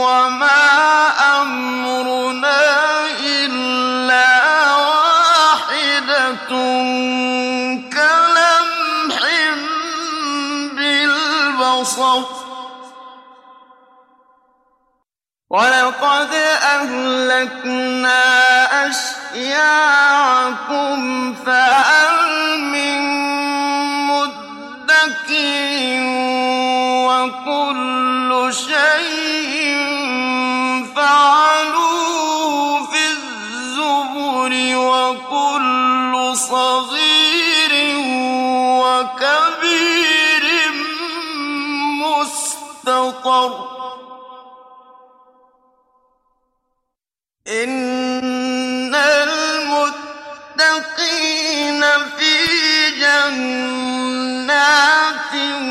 وما أمرنا إلا واحدة كلمح بالبصر ولقد أهلكنا أشياعكم فهل من مدكر وكل شيء فعلوه في الزبر وكل صغير وكبير مستطر إن المتقين في جنات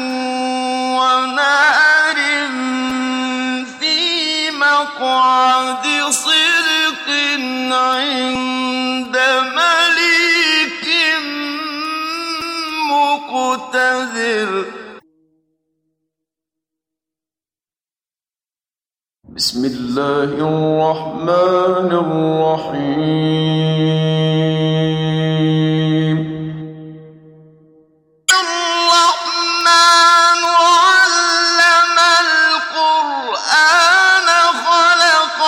ونهر في مقعد صدق عند مليك مقتدر بسم الله الرحمن الرحيم الرحمن علم القرآن خلق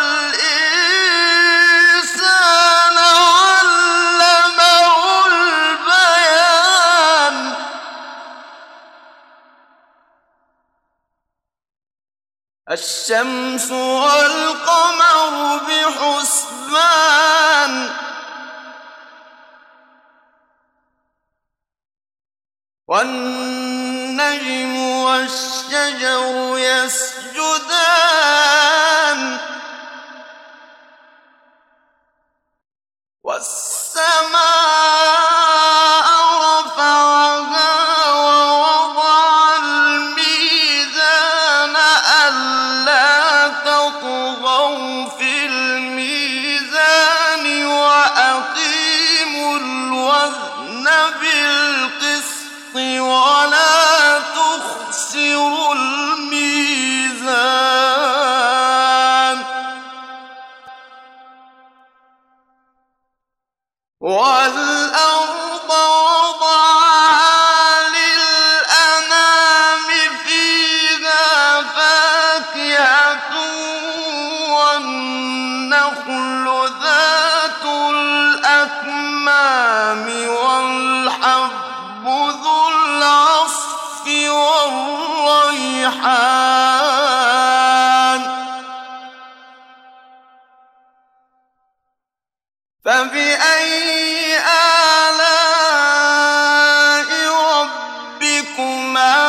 الإنسان علمه البيان الشمس والقمر بحسبان والنجم والشجر يسجدان والسماء رفعها ووضع الميزان ألا تطغوا في الميزان وأقيموا الوزن بالقسط ولا تخسروا الميزان والأرض وضعها للأنام فيها فاكهة والنخل ذات الأكمام والحب ذو العصف والريحان فبأي آلاء ربكما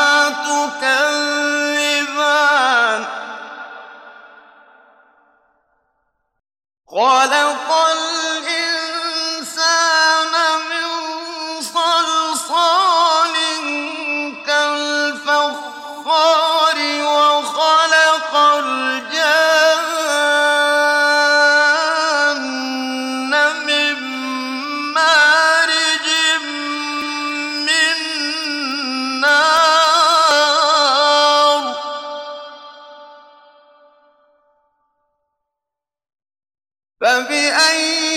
تكذبان خلق الإنسان من صلصال كالفخار وخلق الجان من مارج من نار فبأي